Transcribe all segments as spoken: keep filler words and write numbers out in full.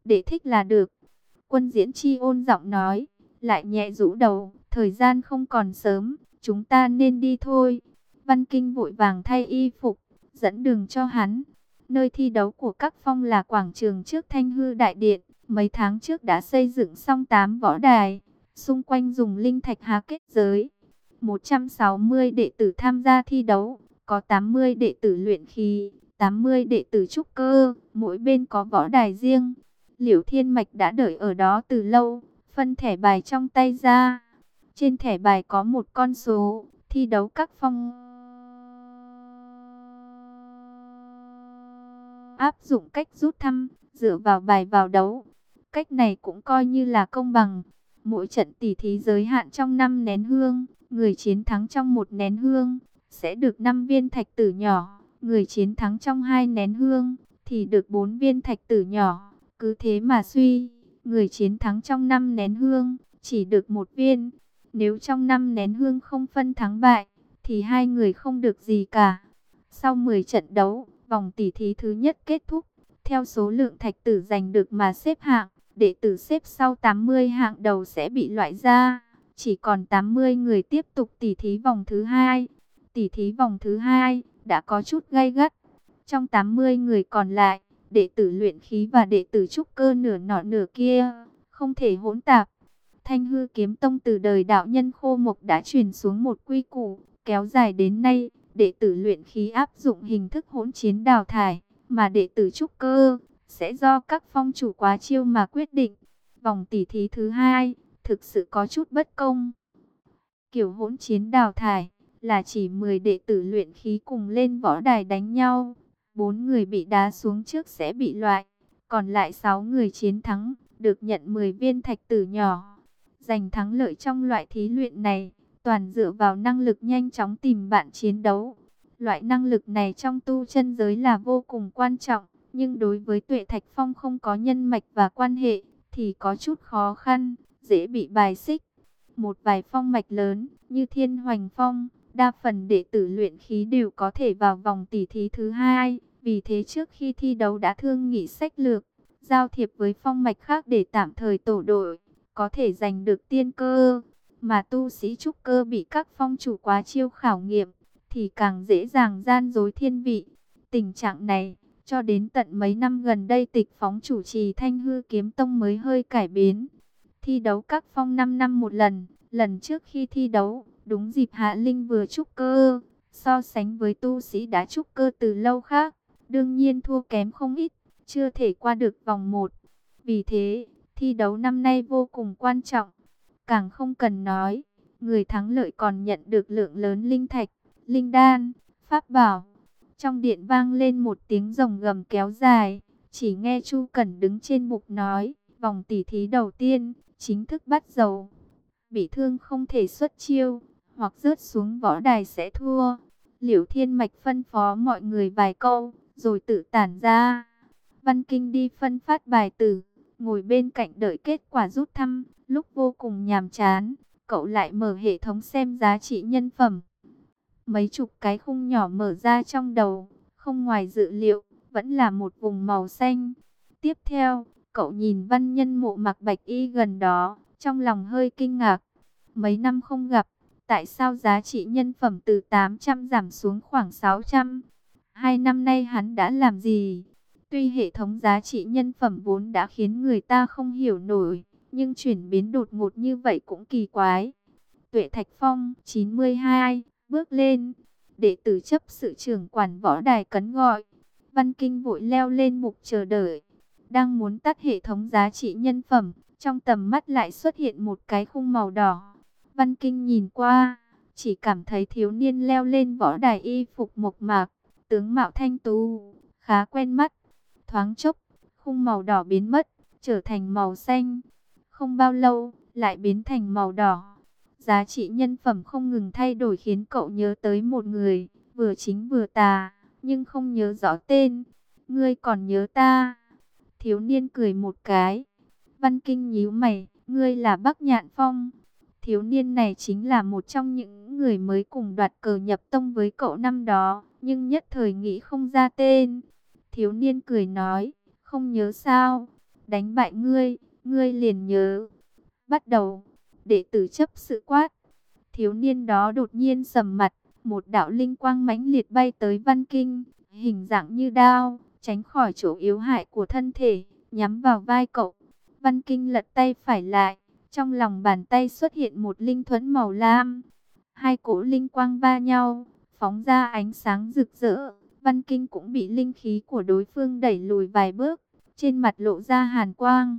Đệ thích là được. Quân Diễn Chi ôn giọng nói, lại nhẹ rũ đầu, thời gian không còn sớm, chúng ta nên đi thôi. Văn Kinh vội vàng thay y phục, dẫn đường cho hắn. Nơi thi đấu của các phong là quảng trường trước Thanh Hư Đại Điện, mấy tháng trước đã xây dựng xong tám võ đài, xung quanh dùng linh thạch há kết giới. một trăm sáu mươi đệ tử tham gia thi đấu, có tám mươi đệ tử luyện khí, tám mươi đệ tử trúc cơ, mỗi bên có võ đài riêng. Liễu Thiên Mạch đã đợi ở đó từ lâu, phân thẻ bài trong tay ra. Trên thẻ bài có một con số, thi đấu các phong áp dụng cách rút thăm, dựa vào bài vào đấu. Cách này cũng coi như là công bằng. Mỗi trận tỉ thí giới hạn trong năm nén hương, người chiến thắng trong một nén hương sẽ được năm viên thạch tử nhỏ, người chiến thắng trong hai nén hương thì được bốn viên thạch tử nhỏ. Cứ thế mà suy, người chiến thắng trong năm nén hương chỉ được một viên. Nếu trong năm nén hương không phân thắng bại, thì hai người không được gì cả. Sau mười trận đấu, vòng tỉ thí thứ nhất kết thúc. Theo số lượng thạch tử giành được mà xếp hạng, đệ tử xếp sau tám mươi hạng đầu sẽ bị loại ra. Chỉ còn tám mươi người tiếp tục tỉ thí vòng thứ hai. Tỉ thí vòng thứ hai đã có chút gay gắt. Trong tám mươi người còn lại, đệ tử luyện khí và đệ tử trúc cơ nửa nọ nửa kia, không thể hỗn tạp. Thanh Hư Kiếm Tông từ đời đạo nhân Khô Mộc đã truyền xuống một quy củ, kéo dài đến nay, đệ tử luyện khí áp dụng hình thức hỗn chiến đào thải, mà đệ tử trúc cơ sẽ do các phong chủ quá chiêu mà quyết định. Vòng tỉ thí thứ hai thực sự có chút bất công. Kiểu hỗn chiến đào thải là chỉ mười đệ tử luyện khí cùng lên võ đài đánh nhau, bốn người bị đá xuống trước sẽ bị loại, còn lại sáu người chiến thắng được nhận mười viên thạch tử nhỏ. Giành thắng lợi trong loại thí luyện này toàn dựa vào năng lực nhanh chóng tìm bạn chiến đấu. Loại năng lực này trong tu chân giới là vô cùng quan trọng, nhưng đối với Tuệ Thạch Phong không có nhân mạch và quan hệ thì có chút khó khăn, dễ bị bài xích. Một vài phong mạch lớn như Thiên Hoành Phong, đa phần đệ tử luyện khí đều có thể vào vòng tỉ thí thứ hai. Vì thế trước khi thi đấu đã thương nghị sách lược, giao thiệp với phong mạch khác để tạm thời tổ đội, có thể giành được tiên cơ. Mà tu sĩ trúc cơ bị các phong chủ quá chiêu khảo nghiệm, thì càng dễ dàng gian dối thiên vị. Tình trạng này, cho đến tận mấy năm gần đây Tịch Phóng chủ trì Thanh Hư Kiếm Tông mới hơi cải biến. Thi đấu các phong năm năm một lần, lần trước khi thi đấu, đúng dịp Hạ Linh vừa trúc cơ, so sánh với tu sĩ đã trúc cơ từ lâu khác, đương nhiên thua kém không ít, chưa thể qua được vòng một. Vì thế, thi đấu năm nay vô cùng quan trọng. Càng không cần nói, người thắng lợi còn nhận được lượng lớn linh thạch, linh đan, pháp bảo. Trong điện vang lên một tiếng rồng gầm kéo dài, chỉ nghe Chu Cẩn đứng trên bục nói, vòng tỉ thí đầu tiên chính thức bắt đầu. Bị thương không thể xuất chiêu, hoặc rớt xuống võ đài sẽ thua. Liễu Thiên Mạch phân phó mọi người vài câu, rồi tự tản ra. Văn Kinh đi phân phát bài tử, ngồi bên cạnh đợi kết quả rút thăm. Lúc vô cùng nhàm chán, cậu lại mở hệ thống xem giá trị nhân phẩm. Mấy chục cái khung nhỏ mở ra trong đầu, không ngoài dự liệu, vẫn là một vùng màu xanh. Tiếp theo, cậu nhìn văn nhân Mộ Mặc Bạch Y gần đó, trong lòng hơi kinh ngạc. Mấy năm không gặp, tại sao giá trị nhân phẩm từ tám trăm giảm xuống khoảng sáu trăm? Hai năm nay hắn đã làm gì? Tuy hệ thống giá trị nhân phẩm vốn đã khiến người ta không hiểu nổi, nhưng chuyển biến đột ngột như vậy cũng kỳ quái. Tuệ Thạch Phong chín mươi hai, bước lên. Đệ tử chấp sự trưởng quản võ đài cấn gọi. Văn Kinh vội leo lên mục chờ đợi. Đang muốn tắt hệ thống giá trị nhân phẩm, trong tầm mắt lại xuất hiện một cái khung màu đỏ. Văn Kinh nhìn qua, chỉ cảm thấy thiếu niên leo lên võ đài y phục mộc mạc, tướng mạo thanh tú, khá quen mắt. Thoáng chốc, khung màu đỏ biến mất, trở thành màu xanh. Không bao lâu, lại biến thành màu đỏ. Giá trị nhân phẩm không ngừng thay đổi khiến cậu nhớ tới một người, vừa chính vừa tà, nhưng không nhớ rõ tên. Ngươi còn nhớ ta? Thiếu niên cười một cái. Văn Kinh nhíu mày, ngươi là Bắc Nhạn Phong. Thiếu niên này chính là một trong những người mới cùng đoạt cờ nhập tông với cậu năm đó, nhưng nhất thời nghĩ không ra tên. Thiếu niên cười nói, không nhớ sao? đánh bại ngươi, ngươi liền nhớ. Bắt đầu, đệ tử chấp sự quát. Thiếu niên đó đột nhiên sầm mặt, một đạo linh quang mãnh liệt bay tới Văn Kinh, hình dạng như đao, tránh khỏi chỗ yếu hại của thân thể, nhắm vào vai cậu. Văn Kinh lật tay phải lại, trong lòng bàn tay xuất hiện một linh thuẫn màu lam. Hai cỗ linh quang va nhau, phóng ra ánh sáng rực rỡ. Văn Kinh cũng bị linh khí của đối phương đẩy lùi vài bước, trên mặt lộ ra hàn quang.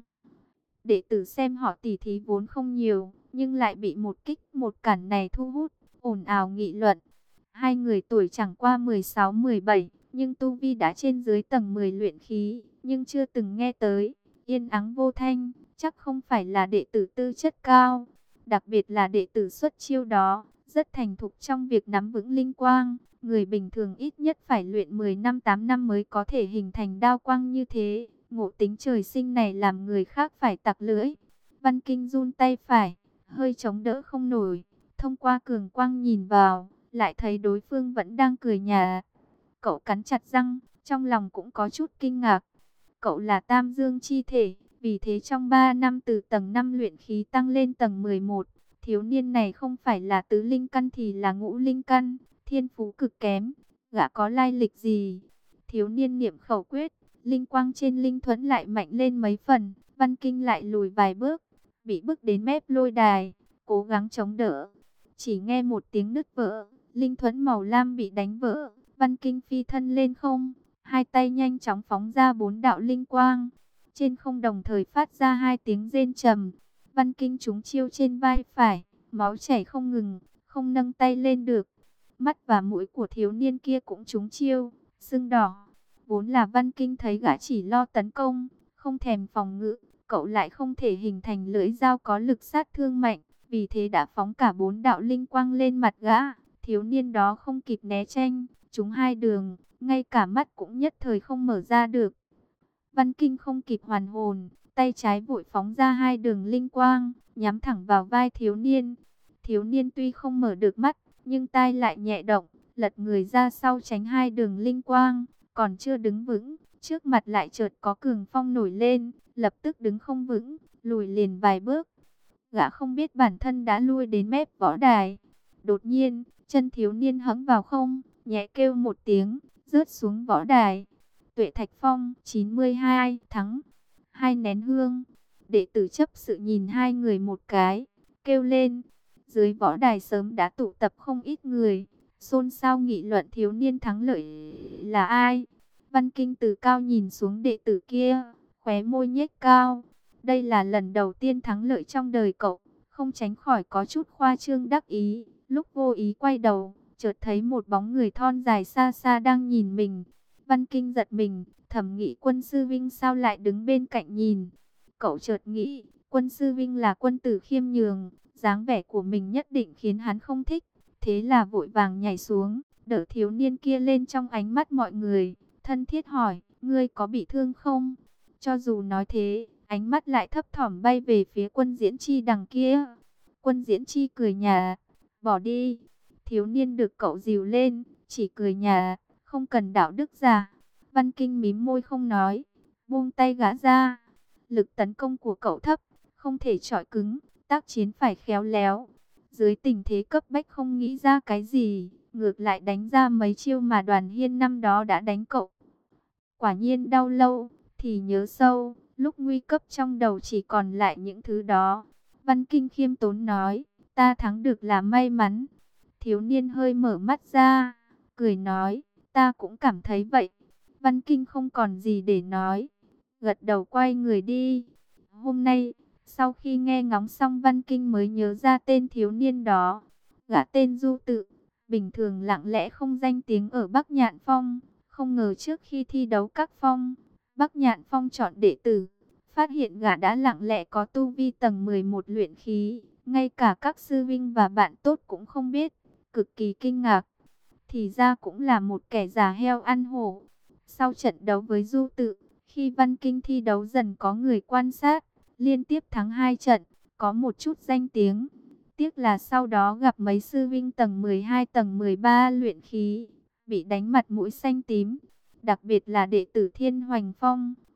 Đệ tử xem họ tỉ thí vốn không nhiều, nhưng lại bị một kích một cản này thu hút, ồn ào nghị luận. Hai người tuổi chẳng qua mười sáu mười bảy, nhưng tu vi đã trên dưới tầng mười luyện khí, nhưng chưa từng nghe tới. Yên ắng vô thanh, chắc không phải là đệ tử tư chất cao. Đặc biệt là đệ tử xuất chiêu đó, rất thành thục trong việc nắm vững linh quang. Người bình thường ít nhất phải luyện mười năm tám năm mới có thể hình thành đao quang như thế. Ngộ tính trời sinh này làm người khác phải tặc lưỡi. Văn Kinh run tay phải, hơi chống đỡ không nổi. Thông qua cường quang nhìn vào, lại thấy đối phương vẫn đang cười nhả. Cậu cắn chặt răng, trong lòng cũng có chút kinh ngạc. Cậu là tam dương chi thể, vì thế trong ba năm từ tầng năm luyện khí tăng lên tầng mười một. Thiếu niên này không phải là tứ linh căn thì là ngũ linh căn, thiên phú cực kém. Gã có lai lịch gì? Thiếu niên niệm khẩu quyết, linh quang trên linh thuẫn lại mạnh lên mấy phần. Văn Kinh lại lùi vài bước, bị bước đến mép lôi đài, cố gắng chống đỡ. Chỉ nghe một tiếng nứt vỡ, linh thuẫn màu lam bị đánh vỡ. Văn Kinh phi thân lên không, hai tay nhanh chóng phóng ra bốn đạo linh quang. Trên không đồng thời phát ra hai tiếng rên trầm. Văn Kinh trúng chiêu trên vai phải, máu chảy không ngừng, không nâng tay lên được. Mắt và mũi của thiếu niên kia cũng trúng chiêu, sưng đỏ. Vốn là Văn Kinh thấy gã chỉ lo tấn công, không thèm phòng ngự, cậu lại không thể hình thành lưỡi dao có lực sát thương mạnh, vì thế đã phóng cả bốn đạo linh quang lên mặt gã. Thiếu niên đó không kịp né tránh, trúng hai đường, ngay cả mắt cũng nhất thời không mở ra được. Văn Kinh không kịp hoàn hồn, tay trái vội phóng ra hai đường linh quang, nhắm thẳng vào vai thiếu niên. Thiếu niên tuy không mở được mắt, nhưng tai lại nhẹ động, lật người ra sau tránh hai đường linh quang, còn chưa đứng vững, trước mặt lại chợt có cường phong nổi lên, lập tức đứng không vững, lùi liền vài bước. Gã không biết bản thân đã lui đến mép võ đài. Đột nhiên, chân thiếu niên hẫng vào không, nhẹ kêu một tiếng, rớt xuống võ đài. Tuệ Thạch Phong chín mươi hai thắng. Hai nén hương. Đệ tử chấp sự nhìn hai người một cái, kêu lên. Dưới võ đài sớm đã tụ tập không ít người, xôn xao nghị luận thiếu niên thắng lợi là ai. Văn Kinh từ cao nhìn xuống đệ tử kia, khóe môi nhếch cao. Đây là lần đầu tiên thắng lợi trong đời cậu, không tránh khỏi có chút khoa trương đắc ý. Lúc vô ý quay đầu, chợt thấy một bóng người thon dài xa xa đang nhìn mình. Văn Kinh giật mình, thầm nghĩ Quân sư Vinh sao lại đứng bên cạnh nhìn. Cậu chợt nghĩ, Quân sư Vinh là quân tử khiêm nhường, dáng vẻ của mình nhất định khiến hắn không thích. Thế là vội vàng nhảy xuống, đỡ thiếu niên kia lên trong ánh mắt mọi người, thân thiết hỏi, ngươi có bị thương không? Cho dù nói thế, ánh mắt lại thấp thỏm bay về phía Quân Diễn Chi đằng kia. Quân Diễn Chi cười nhả, bỏ đi. Thiếu niên được cậu dìu lên, chỉ cười nhả, không cần đạo đức giả. Văn Kinh mím môi không nói, buông tay gã ra. Lực tấn công của cậu thấp, không thể chọi cứng, tác chiến phải khéo léo. Dưới tình thế cấp bách không nghĩ ra cái gì, ngược lại đánh ra mấy chiêu mà Đoàn Hiên năm đó đã đánh cậu. Quả nhiên đau lâu, thì nhớ sâu, lúc nguy cấp trong đầu chỉ còn lại những thứ đó. Văn Kinh khiêm tốn nói, ta thắng được là may mắn. Thiếu niên hơi mở mắt ra, cười nói, ta cũng cảm thấy vậy. Văn Kinh không còn gì để nói, gật đầu quay người đi. Hôm nay, sau khi nghe ngóng xong Văn Kinh mới nhớ ra tên thiếu niên đó. Gã tên Du Tự, bình thường lặng lẽ không danh tiếng ở Bắc Nhạn Phong. Không ngờ trước khi thi đấu các phong, Bắc Nhạn Phong chọn đệ tử. Phát hiện gã đã lặng lẽ có tu vi tầng mười một luyện khí. Ngay cả các sư vinh và bạn tốt cũng không biết. Cực kỳ kinh ngạc. Thì ra cũng là một kẻ già heo ăn hổ. Sau trận đấu với Du Tự, khi Văn Kinh thi đấu dần có người quan sát, liên tiếp thắng hai trận, có một chút danh tiếng. Tiếc là sau đó gặp mấy sư vinh tầng mười hai tầng mười ba luyện khí, bị đánh mặt mũi xanh tím. Đặc biệt là đệ tử Thiên Hoành Phong,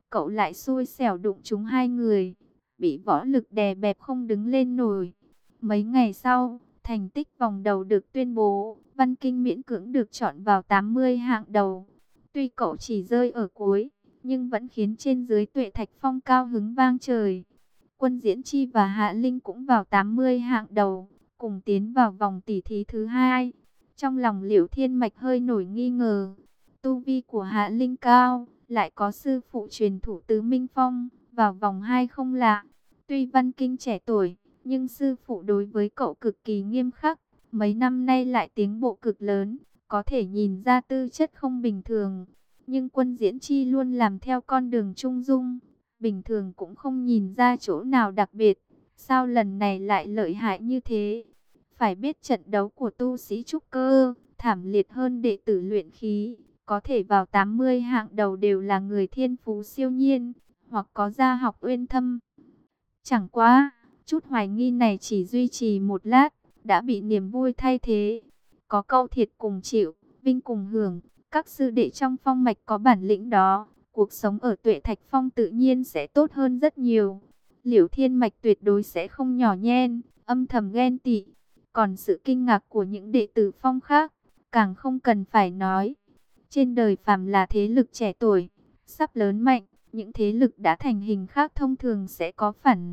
cậu lại xui xẻo đụng trúng hai người, bị võ lực đè bẹp không đứng lên nổi. Mấy ngày sau, thành tích vòng đầu được tuyên bố, Văn Kinh miễn cưỡng được chọn vào tám mươi hạng đầu. Tuy cậu chỉ rơi ở cuối, nhưng vẫn khiến trên dưới Tuệ Thạch Phong cao hứng vang trời. Quân Diễn Chi và Hạ Linh cũng vào tám mươi hạng đầu, cùng tiến vào vòng tỉ thí thứ hai. Trong lòng Liễu Thiên Mạch hơi nổi nghi ngờ, tu vi của Hạ Linh cao, lại có sư phụ truyền thủ Tứ Minh Phong, vào vòng hai không lạ. Tuy Văn Kinh trẻ tuổi, nhưng sư phụ đối với cậu cực kỳ nghiêm khắc, mấy năm nay lại tiến bộ cực lớn, có thể nhìn ra tư chất không bình thường. Nhưng Quân Diễn Chi luôn làm theo con đường trung dung, bình thường cũng không nhìn ra chỗ nào đặc biệt. Sao lần này lại lợi hại như thế? Phải biết trận đấu của tu sĩ trúc cơ, thảm liệt hơn đệ tử luyện khí. Có thể vào tám mươi hạng đầu đều là người thiên phú siêu nhiên, hoặc có gia học uyên thâm. Chẳng quá, chút hoài nghi này chỉ duy trì một lát, đã bị niềm vui thay thế. Có câu thiệt cùng chịu, vinh cùng hưởng, các sư đệ trong phong mạch có bản lĩnh đó, cuộc sống ở Tuệ Thạch Phong tự nhiên sẽ tốt hơn rất nhiều. Liễu Thiên Mạch tuyệt đối sẽ không nhỏ nhen, âm thầm ghen tị. Còn sự kinh ngạc của những đệ tử phong khác, càng không cần phải nói. Trên đời phàm là thế lực trẻ tuổi, sắp lớn mạnh, những thế lực đã thành hình khác thông thường sẽ có phản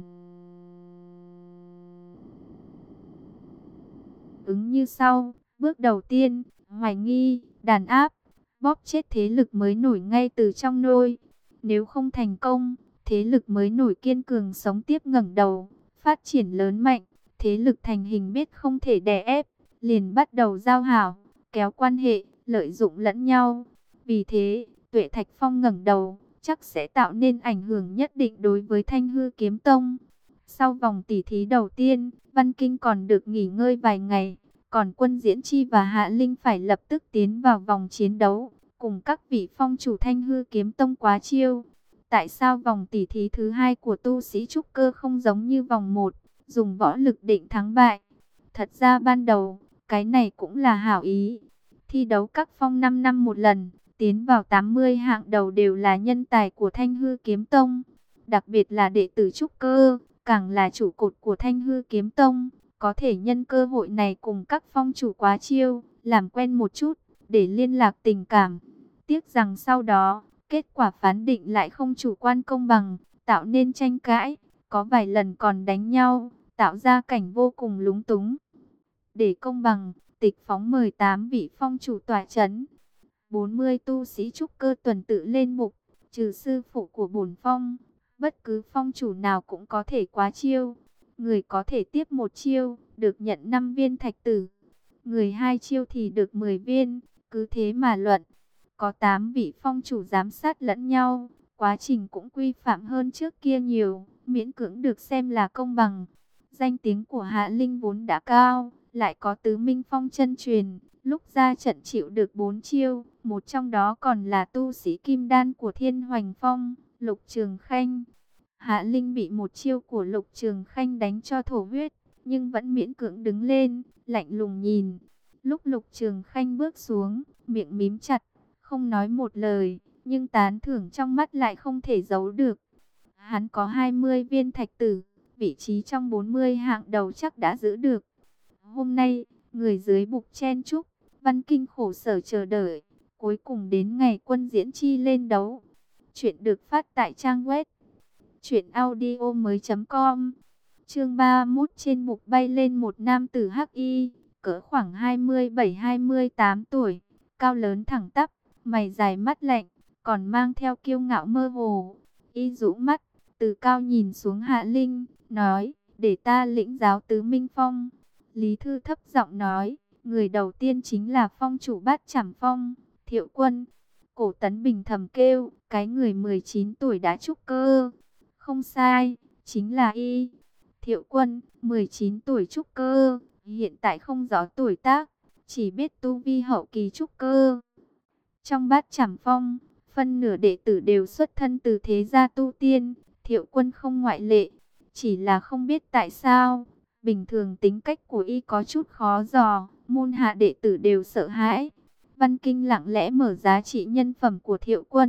ứng như sau. Bước đầu tiên, hoài nghi, đàn áp, bóp chết thế lực mới nổi ngay từ trong nôi. Nếu không thành công, thế lực mới nổi kiên cường sống tiếp ngẩng đầu, phát triển lớn mạnh. Thế lực thành hình biết không thể đè ép, liền bắt đầu giao hảo, kéo quan hệ, lợi dụng lẫn nhau. Vì thế, Tuệ Thạch Phong ngẩng đầu, chắc sẽ tạo nên ảnh hưởng nhất định đối với Thanh Hư Kiếm Tông. Sau vòng tỉ thí đầu tiên, Văn Kinh còn được nghỉ ngơi vài ngày, còn Quân Diễn Chi và Hạ Linh phải lập tức tiến vào vòng chiến đấu, cùng các vị phong chủ Thanh Hư Kiếm Tông quá chiêu. Tại sao vòng tỉ thí thứ hai của tu sĩ trúc cơ không giống như vòng một, dùng võ lực định thắng bại? Thật ra ban đầu, cái này cũng là hảo ý. Thi đấu các phong năm năm một lần, tiến vào tám mươi hạng đầu đều là nhân tài của Thanh Hư Kiếm Tông. Đặc biệt là đệ tử trúc cơ, càng là trụ cột của Thanh Hư Kiếm Tông. Có thể nhân cơ hội này cùng các phong chủ quá chiêu, làm quen một chút, để liên lạc tình cảm. Tiếc rằng sau đó, kết quả phán định lại không chủ quan công bằng, tạo nên tranh cãi, có vài lần còn đánh nhau, tạo ra cảnh vô cùng lúng túng. Để công bằng, Tịch phóng mời tám vị phong chủ tọa chấn. bốn mươi tu sĩ trúc cơ tuần tự lên mục, trừ sư phụ của bổn phong, bất cứ phong chủ nào cũng có thể quá chiêu. Người có thể tiếp một chiêu, được nhận năm viên thạch tử. Người hai chiêu thì được mười viên, cứ thế mà luận. Có tám vị phong chủ giám sát lẫn nhau, quá trình cũng quy phạm hơn trước kia nhiều, miễn cưỡng được xem là công bằng. Danh tiếng của Hạ Linh vốn đã cao, lại có Tứ Minh Phong chân truyền, lúc ra trận chịu được bốn chiêu, một trong đó còn là tu sĩ kim đan của Thiên Hoành Phong, Lục Trường Khanh. Hạ Linh bị một chiêu của Lục Trường Khanh đánh cho thổ huyết, nhưng vẫn miễn cưỡng đứng lên, lạnh lùng nhìn. Lúc Lục Trường Khanh bước xuống, miệng mím chặt, không nói một lời, nhưng tán thưởng trong mắt lại không thể giấu được. Hắn có hai mươi viên thạch tử, vị trí trong bốn mươi hạng đầu chắc đã giữ được. Hôm nay, người dưới bục chen chúc, Văn Kinh khổ sở chờ đợi, cuối cùng đến ngày Quân Diễn Chi lên đấu. Chuyện được phát tại trang web truyện audio mới chấm com. Chương ba mươi mốt, trên bục bay lên một nam tử hắc y, cỡ khoảng hai mươi bảy hai mươi tám tuổi, cao lớn thẳng tắp, mày dài mắt lạnh, còn mang theo kiêu ngạo mơ hồ. Y rũ mắt, từ cao nhìn xuống Hạ Linh, nói: "Để ta lĩnh giáo Tứ Minh Phong." Lý Thư thấp giọng nói: "Người đầu tiên chính là phong chủ Bát Trảm Phong, Thiệu Quân." Cổ Tấn Bình thầm kêu: "Cái người mười chín tuổi đã trúc cơ." Không sai, chính là y. Thiệu Quân, mười chín tuổi trúc cơ, hiện tại không rõ tuổi tác, chỉ biết tu vi hậu kỳ trúc cơ. Trong Bát Trảm Phong, phân nửa đệ tử đều xuất thân từ thế gia tu tiên, Thiệu Quân không ngoại lệ. Chỉ là không biết tại sao, bình thường tính cách của y có chút khó dò, môn hạ đệ tử đều sợ hãi. Văn Kinh lặng lẽ mở giá trị nhân phẩm của Thiệu Quân.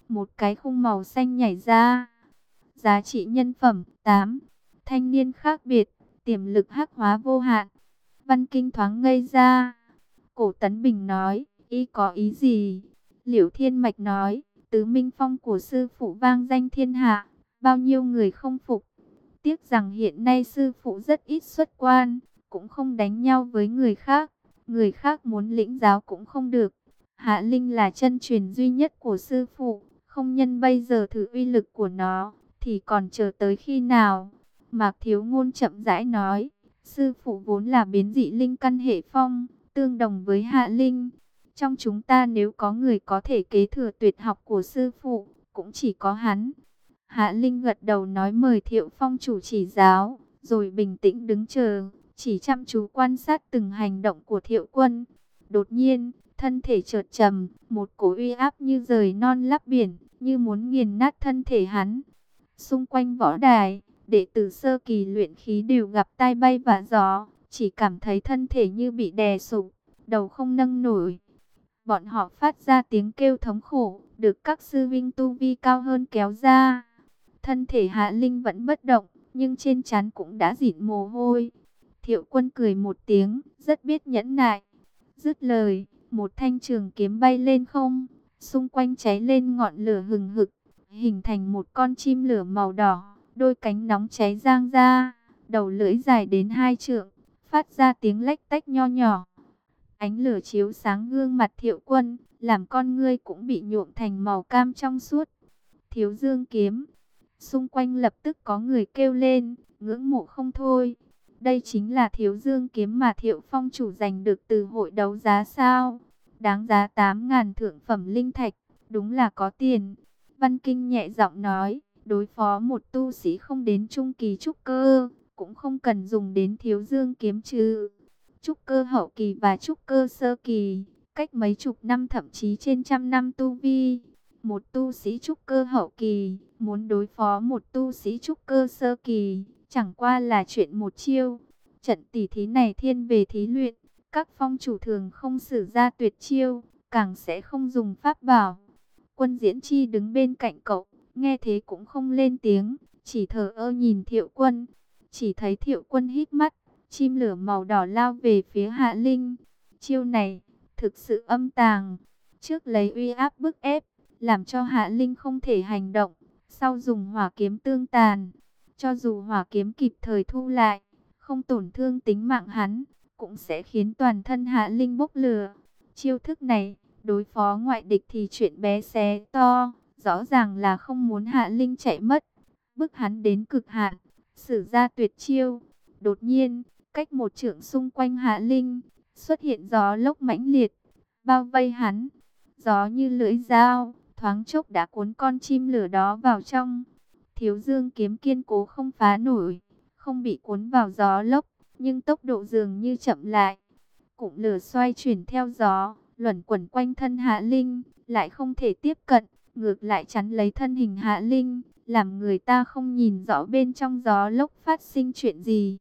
một cái khung màu xanh nhảy ra. Giá trị nhân phẩm tám. Thanh niên khác biệt, tiềm lực hắc hóa vô hạn. Văn Kinh thoáng ngây ra. Cổ Tấn Bình nói, y có ý gì? Liễu Thiên Mạch nói, tứ minh phong của sư phụ vang danh thiên hạ, bao nhiêu người không phục. Tiếc rằng hiện nay sư phụ rất ít xuất quan, cũng không đánh nhau với người khác. Người khác muốn lĩnh giáo cũng không được. Hạ Linh là chân truyền duy nhất của sư phụ, không nhân bây giờ thử uy lực của nó, thì còn chờ tới khi nào? Mạc Thiếu Ngôn chậm rãi nói, sư phụ vốn là biến dị linh căn hệ phong, tương đồng với Hạ Linh. Trong chúng ta nếu có người có thể kế thừa tuyệt học của sư phụ, cũng chỉ có hắn. Hạ Linh gật đầu nói mời Thiệu Phong chủ chỉ giáo, rồi bình tĩnh đứng chờ, chỉ chăm chú quan sát từng hành động của Thiệu Quân. Đột nhiên, thân thể chợt trầm, một cỗ uy áp như rời non lấp biển, như muốn nghiền nát thân thể hắn. Xung quanh võ đài, đệ tử sơ kỳ luyện khí đều gặp tai bay vạ gió, chỉ cảm thấy thân thể như bị đè sụp, đầu không nâng nổi. Bọn họ phát ra tiếng kêu thống khổ, được các sư vinh tu vi cao hơn kéo ra. Thân thể Hạ Linh vẫn bất động, nhưng trên trán cũng đã dịn mồ hôi. Thiệu Quân cười một tiếng, rất biết nhẫn nại. Dứt lời, một thanh trường kiếm bay lên không, xung quanh cháy lên ngọn lửa hừng hực, hình thành một con chim lửa màu đỏ, đôi cánh nóng cháy giang ra, đầu lưỡi dài đến hai trượng, phát ra tiếng lách tách nho nhỏ. Ánh lửa chiếu sáng gương mặt Thiệu Quân, làm con ngươi cũng bị nhuộm thành màu cam trong suốt. Thiếu Dương kiếm. Xung quanh lập tức có người kêu lên, ngưỡng mộ không thôi. Đây chính là Thiếu Dương kiếm mà Thiệu Phong chủ giành được từ hội đấu giá sao? Đáng giá tám ngàn thượng phẩm linh thạch, đúng là có tiền. Văn Kinh nhẹ giọng nói, đối phó một tu sĩ không đến trung kỳ trúc cơ, cũng không cần dùng đến Thiếu Dương kiếm chứ. Trúc cơ hậu kỳ và trúc cơ sơ kỳ, cách mấy chục năm thậm chí trên trăm năm tu vi. Một tu sĩ trúc cơ hậu kỳ, muốn đối phó một tu sĩ trúc cơ sơ kỳ, chẳng qua là chuyện một chiêu. Trận tỉ thí này thiên về thí luyện, các phong chủ thường không sử ra tuyệt chiêu, càng sẽ không dùng pháp bảo. Quân Diễn Chi đứng bên cạnh cậu, nghe thế cũng không lên tiếng, chỉ thờ ơ nhìn Thiệu Quân. Chỉ thấy Thiệu Quân hít mắt, chim lửa màu đỏ lao về phía Hạ Linh. Chiêu này, thực sự âm tàng, trước lấy uy áp bức ép, làm cho Hạ Linh không thể hành động, sau dùng hỏa kiếm tương tàn. Cho dù hỏa kiếm kịp thời thu lại, không tổn thương tính mạng hắn, cũng sẽ khiến toàn thân Hạ Linh bốc lửa. Chiêu thức này, đối phó ngoại địch thì chuyện bé xé to, rõ ràng là không muốn Hạ Linh chạy mất, bức hắn đến cực hạn, sử ra tuyệt chiêu. Đột nhiên, cách một trượng xung quanh Hạ Linh, xuất hiện gió lốc mãnh liệt, bao vây hắn. Gió như lưỡi dao, thoáng chốc đã cuốn con chim lửa đó vào trong. Thiếu Dương kiếm kiên cố không phá nổi, không bị cuốn vào gió lốc, nhưng tốc độ dường như chậm lại. Cụm lửa xoay chuyển theo gió, luẩn quẩn quanh thân Hạ Linh, lại không thể tiếp cận, ngược lại chắn lấy thân hình Hạ Linh, làm người ta không nhìn rõ bên trong gió lốc phát sinh chuyện gì.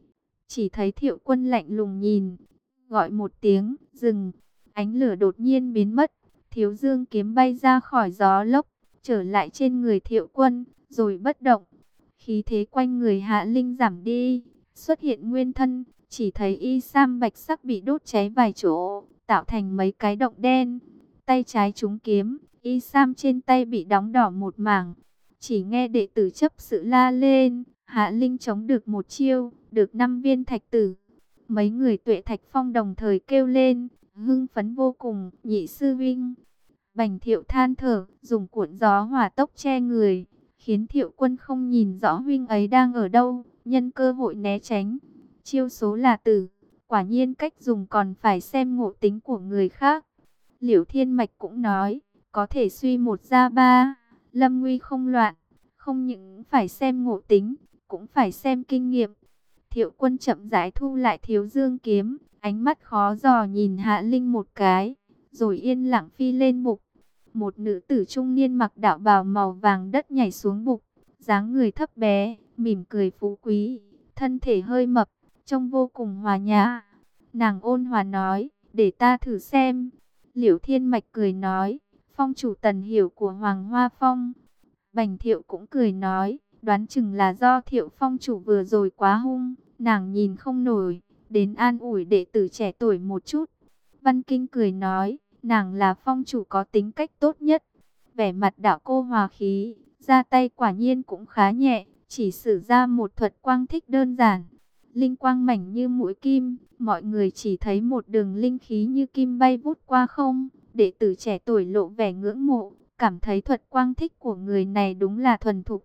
Chỉ thấy Thiệu Quân lạnh lùng nhìn, gọi một tiếng, dừng. Ánh lửa đột nhiên biến mất, Thiếu Dương kiếm bay ra khỏi gió lốc, trở lại trên người Thiệu Quân, rồi bất động. Khí thế quanh người Hạ Linh giảm đi, xuất hiện nguyên thân, chỉ thấy y sam bạch sắc bị đốt cháy vài chỗ, tạo thành mấy cái động đen. Tay trái trúng kiếm, y sam trên tay bị đóng đỏ một mảng. Chỉ nghe đệ tử chấp sự la lên, Hạ Linh chống được một chiêu, được năm viên thạch tử. Mấy người Tuệ Thạch Phong đồng thời kêu lên, hưng phấn vô cùng. Nhị sư vinh. Bành Thiệu than thở, dùng cuộn gió hỏa tốc che người, khiến Thiệu Quân không nhìn rõ huynh ấy đang ở đâu, nhân cơ hội né tránh. Chiêu số là tử, quả nhiên cách dùng còn phải xem ngộ tính của người khác. Liễu Thiên Mạch cũng nói, có thể suy một ra ba, lâm nguy không loạn, không những phải xem ngộ tính, cũng phải xem kinh nghiệm. Thiệu Quân chậm rãi thu lại Thiếu Dương kiếm, ánh mắt khó dò nhìn Hạ Linh một cái, rồi yên lặng phi lên bục. Một nữ tử trung niên mặc đạo bào màu vàng đất nhảy xuống bục, dáng người thấp bé, mỉm cười phú quý, thân thể hơi mập, trông vô cùng hòa nhã. Nàng ôn hòa nói, để ta thử xem. Liễu Thiên Mạch cười nói, phong chủ Tần Hiểu của Hoàng Hoa Phong. Bành Thiệu cũng cười nói, đoán chừng là do Thiệu phong chủ vừa rồi quá hung, nàng nhìn không nổi, đến an ủi đệ tử trẻ tuổi một chút. Văn Kinh cười nói, nàng là phong chủ có tính cách tốt nhất. Vẻ mặt đạo cô hòa khí, ra tay quả nhiên cũng khá nhẹ, chỉ sử ra một thuật quang thích đơn giản. Linh quang mảnh như mũi kim, mọi người chỉ thấy một đường linh khí như kim bay vút qua không. Đệ tử trẻ tuổi lộ vẻ ngưỡng mộ, cảm thấy thuật quang thích của người này đúng là thuần thục.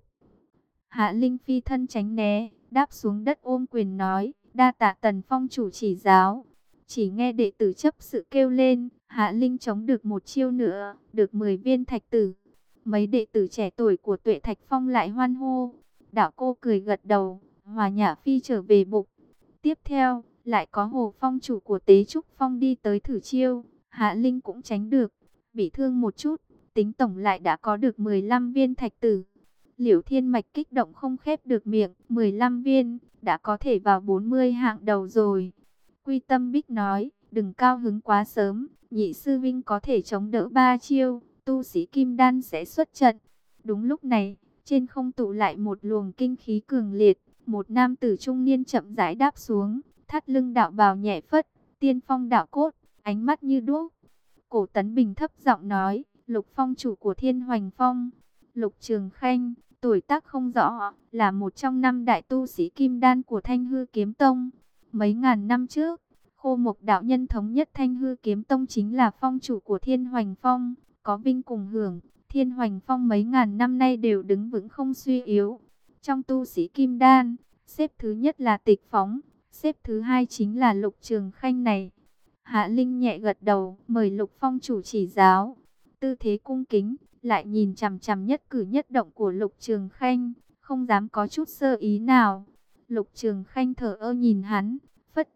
Hạ Linh phi thân tránh né, đáp xuống đất ôm quyền nói, đa tạ Tần phong chủ chỉ giáo. Chỉ nghe đệ tử chấp sự kêu lên, Hạ Linh chống được một chiêu nữa, được mười viên thạch tử. Mấy đệ tử trẻ tuổi của Tuệ Thạch Phong lại hoan hô. Đạo cô cười gật đầu, Hòa Nhã phi trở về bục. Tiếp theo, lại có Hồ phong chủ của Tế Trúc Phong đi tới thử chiêu. Hạ Linh cũng tránh được, bị thương một chút, tính tổng lại đã có được mười lăm viên thạch tử. Liễu Thiên Mạch kích động không khép được miệng, mười lăm viên, đã có thể vào bốn mươi hạng đầu rồi. Quy Tâm Bích nói, đừng cao hứng quá sớm, nhị sư vinh có thể chống đỡ ba chiêu, tu sĩ kim đan sẽ xuất trận. Đúng lúc này, trên không tụ lại một luồng kinh khí cường liệt, một nam tử trung niên chậm rãi đáp xuống, thắt lưng đạo bào nhẹ phất, tiên phong đạo cốt, ánh mắt như đuốc. Cổ Tấn Bình thấp giọng nói, Lục phong chủ của Thiên Hoành Phong, Lục Trường Khanh, tuổi tác không rõ, là một trong năm đại tu sĩ kim đan của Thanh Hư Kiếm Tông. Mấy ngàn năm trước, Khô Mộc đạo nhân thống nhất Thanh Hư Kiếm Tông chính là phong chủ của Thiên Hoành Phong, có vinh cùng hưởng. Thiên Hoành Phong mấy ngàn năm nay đều đứng vững không suy yếu. Trong tu sĩ kim đan, xếp thứ nhất là Tịch Phóng, xếp thứ hai chính là Lục Trường Khanh này. Hạ Linh nhẹ gật đầu, mời Lục phong chủ chỉ giáo. Tư thế cung kính, lại nhìn chằm chằm nhất cử nhất động của Lục Trường Khanh, không dám có chút sơ ý nào. Lục Trường Khanh thở ơ nhìn hắn, phất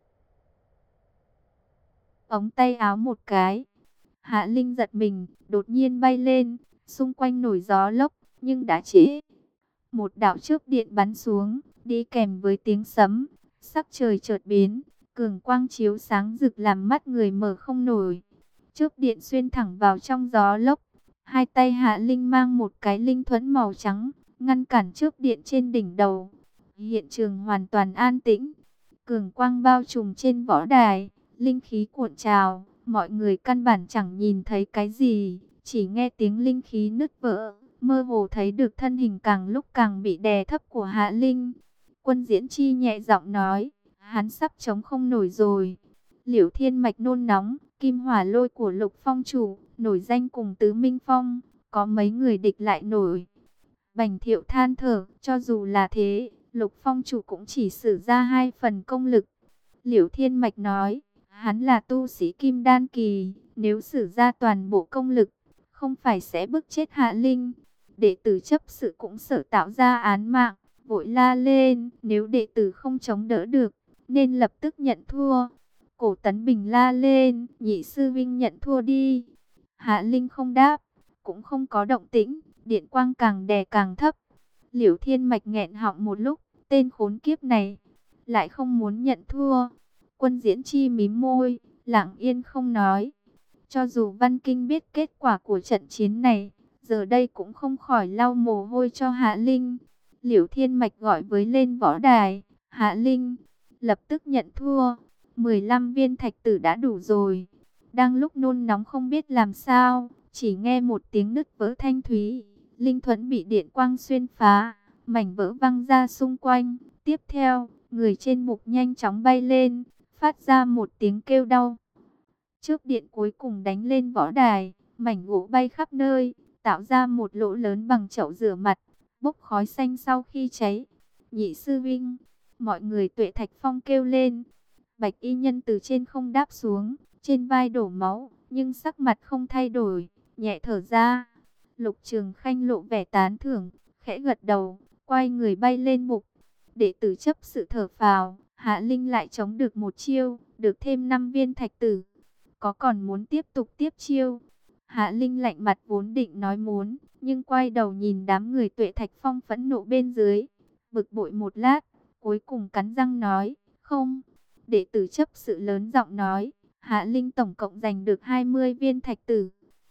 ống tay áo một cái. Hạ Linh giật mình, đột nhiên bay lên, xung quanh nổi gió lốc, nhưng đã trễ. Một đạo chớp điện bắn xuống, đi kèm với tiếng sấm, sắc trời chợt biến, cường quang chiếu sáng rực làm mắt người mở không nổi. Chớp điện xuyên thẳng vào trong gió lốc, hai tay Hạ Linh mang một cái linh thuẫn màu trắng, ngăn cản chớp điện trên đỉnh đầu. Hiện trường hoàn toàn an tĩnh, cường quang bao trùm trên võ đài, linh khí cuộn trào, mọi người căn bản chẳng nhìn thấy cái gì, chỉ nghe tiếng linh khí nứt vỡ, mơ hồ thấy được thân hình càng lúc càng bị đè thấp của Hạ Linh. Quân Diễn Chi nhẹ giọng nói, hắn sắp chống không nổi rồi. Liễu Thiên Mạch nôn nóng, kim hỏa lôi của Lục phong chủ, nổi danh cùng Tứ Minh Phong, có mấy người địch lại nổi. Bành Thiệu than thở, cho dù là thế, Lục phong chủ cũng chỉ sử ra hai phần công lực. Liễu Thiên Mạch nói, hắn là tu sĩ kim đan kỳ, nếu sử ra toàn bộ công lực, không phải sẽ bức chết Hạ Linh. Đệ tử chấp sự cũng sợ tạo ra án mạng, vội la lên, nếu đệ tử không chống đỡ được, nên lập tức nhận thua. Cổ Tấn Bình la lên, nhị sư vinh nhận thua đi. Hạ Linh không đáp, cũng không có động tĩnh, điện quang càng đè càng thấp. Liễu Thiên Mạch nghẹn họng một lúc, tên khốn kiếp này, lại không muốn nhận thua. Quân Diễn Chi mím môi, lặng yên không nói. Cho dù Văn Kinh biết kết quả của trận chiến này, giờ đây cũng không khỏi lau mồ hôi cho Hạ Linh. Liễu Thiên Mạch gọi với lên võ đài, Hạ Linh, lập tức nhận thua. mười lăm viên thạch tử đã đủ rồi. Đang lúc nôn nóng không biết làm sao, chỉ nghe một tiếng nứt vỡ thanh thúy, linh thuẫn bị điện quang xuyên phá, mảnh vỡ văng ra xung quanh. Tiếp theo, người trên bục nhanh chóng bay lên, phát ra một tiếng kêu đau. Chớp điện cuối cùng đánh lên võ đài, mảnh gỗ bay khắp nơi, tạo ra một lỗ lớn bằng chậu rửa mặt, bốc khói xanh sau khi cháy. Nhị sư vinh, mọi người Tuệ Thạch Phong kêu lên. Bạch y nhân từ trên không đáp xuống, trên vai đổ máu, nhưng sắc mặt không thay đổi, nhẹ thở ra. Lục Trường Khanh lộ vẻ tán thưởng, khẽ gật đầu, quay người bay lên bục. Đệ tử chấp sự thở phào, Hạ Linh lại chống được một chiêu, được thêm năm viên thạch tử. Có còn muốn tiếp tục tiếp chiêu? Hạ Linh lạnh mặt vốn định nói muốn, nhưng quay đầu nhìn đám người Tuệ Thạch Phong phẫn nộ bên dưới, bực bội một lát, cuối cùng cắn răng nói, không. Đệ tử chấp sự lớn giọng nói, Hạ Linh tổng cộng giành được hai mươi viên thạch tử.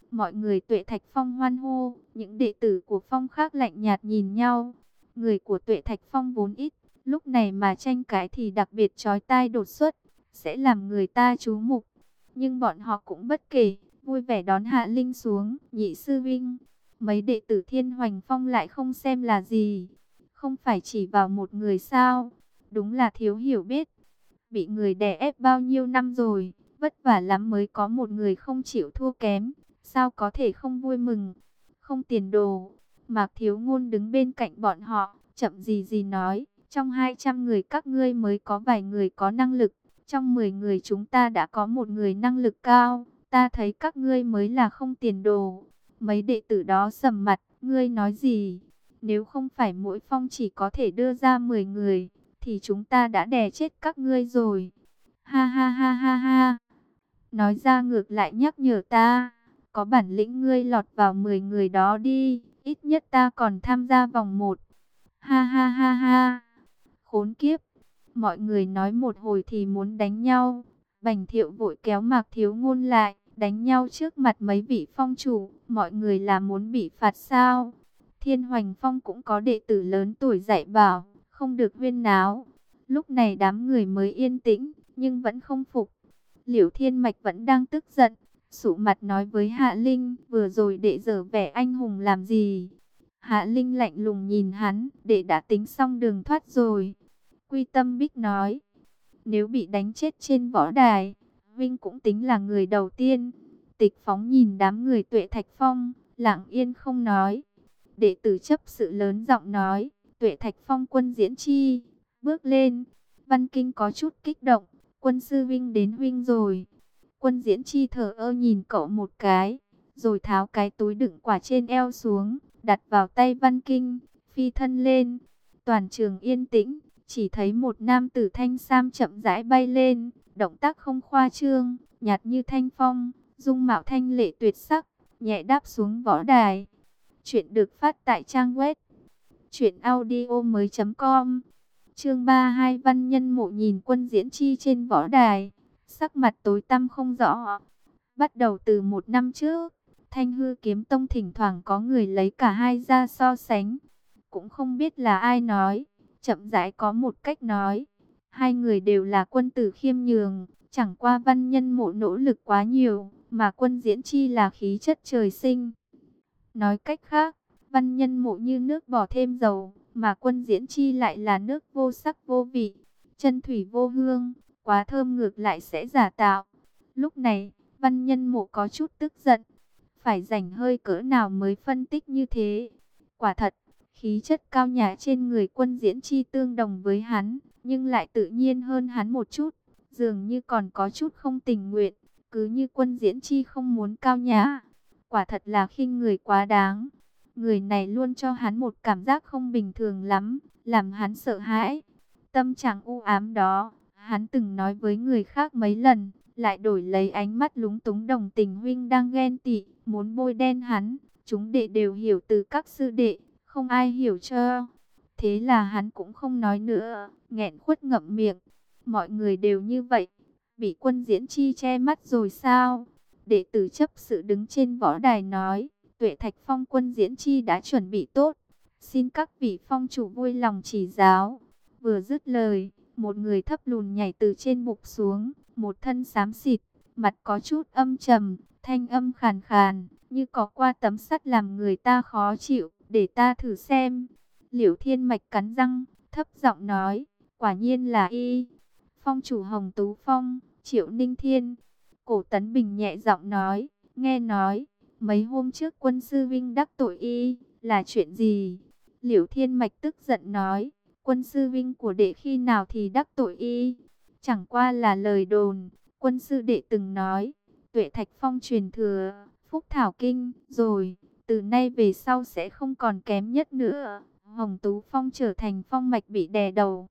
Mọi người Tuệ Thạch Phong hoan hô, những đệ tử của Phong khác lạnh nhạt nhìn nhau. Người của Tuệ Thạch Phong vốn ít, lúc này mà tranh cãi thì đặc biệt chói tai đột xuất, sẽ làm người ta chú mục. Nhưng bọn họ cũng bất kể, vui vẻ đón Hạ Linh xuống. Nhị sư vinh, mấy đệ tử Thiên Hoành Phong lại không xem là gì. Không phải chỉ vào một người sao? Đúng là thiếu hiểu biết. Bị người đè ép bao nhiêu năm rồi, vất vả lắm mới có một người không chịu thua kém. Sao có thể không vui mừng? Không tiền đồ. Mạc Thiếu Ngôn đứng bên cạnh bọn họ, chậm gì gì nói. Trong hai trăm người các ngươi mới có vài người có năng lực. Trong mười người chúng ta đã có một người năng lực cao. Ta thấy các ngươi mới là không tiền đồ. Mấy đệ tử đó sầm mặt. Ngươi nói gì? Nếu không phải mỗi phong chỉ có thể đưa ra mười người, thì chúng ta đã đè chết các ngươi rồi. Ha ha ha ha ha. Nói ra ngược lại nhắc nhở ta. Có bản lĩnh ngươi lọt vào mười người đó đi. Ít nhất ta còn tham gia vòng một. Ha ha ha ha. Khốn kiếp. Mọi người nói một hồi thì muốn đánh nhau. Bành Thiệu vội kéo Mạc Thiếu Ngôn lại. Đánh nhau trước mặt mấy vị phong chủ. Mọi người là muốn bị phạt sao? Thiên Hoành Phong cũng có đệ tử lớn tuổi dạy bảo. Không được huyên náo. Lúc này đám người mới yên tĩnh. Nhưng vẫn không phục. Liễu Thiên Mạch vẫn đang tức giận. Sụ mặt nói với Hạ Linh. Vừa rồi đệ dở vẻ anh hùng làm gì? Hạ Linh lạnh lùng nhìn hắn. Đệ đã tính xong đường thoát rồi. Quy Tâm Bích nói. Nếu bị đánh chết trên võ đài, Vinh cũng tính là người đầu tiên. Tịch Phóng nhìn đám người Tuệ Thạch Phong, lặng yên không nói. Đệ tử chấp sự lớn giọng nói. Tuệ Thạch Phong Quân Diễn Chi bước lên. Văn Kinh có chút kích động. Quân sư Vinh đến Vinh rồi. Quân Diễn Chi thở ơ nhìn cậu một cái, rồi tháo cái túi đựng quả trên eo xuống, đặt vào tay Văn Kinh, phi thân lên. Toàn trường yên tĩnh, chỉ thấy một nam tử thanh sam chậm rãi bay lên, động tác không khoa trương, nhạt như thanh phong, dung mạo thanh lệ tuyệt sắc, nhẹ đáp xuống võ đài. Chuyện được phát tại trang web truyện audio mới.com. Chương ba mươi hai. Văn Nhân Mộ nhìn Quân Diễn Chi trên võ đài, sắc mặt tối tăm không rõ. Bắt đầu từ một năm trước, Thanh Hư Kiếm Tông thỉnh thoảng có người lấy cả hai ra so sánh. Cũng không biết là ai nói, chậm rãi có một cách nói. Hai người đều là quân tử khiêm nhường, chẳng qua Văn Nhân Mộ nỗ lực quá nhiều, mà Quân Diễn Chi là khí chất trời sinh. Nói cách khác, Văn Nhân Mộ như nước bỏ thêm dầu, mà Quân Diễn Chi lại là nước vô sắc vô vị, chân thủy vô hương, quá thơm ngược lại sẽ giả tạo. Lúc này, Văn Nhân Mộ có chút tức giận, phải rảnh hơi cỡ nào mới phân tích như thế. Quả thật, khí chất cao nhã trên người Quân Diễn Chi tương đồng với hắn, nhưng lại tự nhiên hơn hắn một chút, dường như còn có chút không tình nguyện, cứ như Quân Diễn Chi không muốn cao nhã. Quả thật là khinh người quá đáng. Người này luôn cho hắn một cảm giác không bình thường lắm, làm hắn sợ hãi. Tâm trạng u ám đó, hắn từng nói với người khác mấy lần, lại đổi lấy ánh mắt lúng túng đồng tình huynh đang ghen tị, muốn bôi đen hắn. Chúng đệ đều hiểu từ các sư đệ, không ai hiểu cho. Thế là hắn cũng không nói nữa, nghẹn khuất ngậm miệng. Mọi người đều như vậy, bị Quân Diễn Chi che mắt rồi sao? Đệ tử chấp sự đứng trên võ đài nói. Tuệ Thạch Phong Quân Diễn Chi đã chuẩn bị tốt, xin các vị phong chủ vui lòng chỉ giáo. Vừa dứt lời, một người thấp lùn nhảy từ trên bục xuống, một thân xám xịt, mặt có chút âm trầm, thanh âm khàn khàn, như có qua tấm sắt làm người ta khó chịu. Để ta thử xem. Liễu Thiên Mạch cắn răng, thấp giọng nói, quả nhiên là y. Phong chủ Hồng Tú Phong, Triệu Ninh Thiên. Cổ Tấn Bình nhẹ giọng nói, nghe nói mấy hôm trước Quân sư Vinh đắc tội y, là chuyện gì? Liễu Thiên Mạch tức giận nói, Quân sư Vinh của đệ khi nào thì đắc tội y? Chẳng qua là lời đồn. Quân sư đệ từng nói, Tuệ Thạch Phong truyền thừa Phúc Thảo Kinh rồi, từ nay về sau sẽ không còn kém nhất nữa. Hồng Tú Phong trở thành phong mạch bị đè đầu.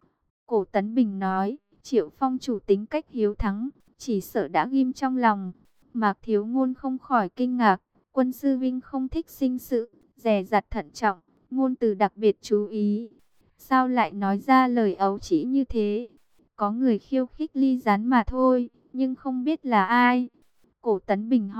Cổ Tấn Bình nói, Triệu Phong chủ tính cách hiếu thắng, chỉ sợ đã ghim trong lòng. Mạc Thiếu Ngôn không khỏi kinh ngạc, Quân sư Vinh không thích sinh sự, dè dặt thận trọng, ngôn từ đặc biệt chú ý. Sao lại nói ra lời ấu trĩ như thế? Có người khiêu khích Ly Gián mà thôi, nhưng không biết là ai. Cổ Tấn Bình hỏi,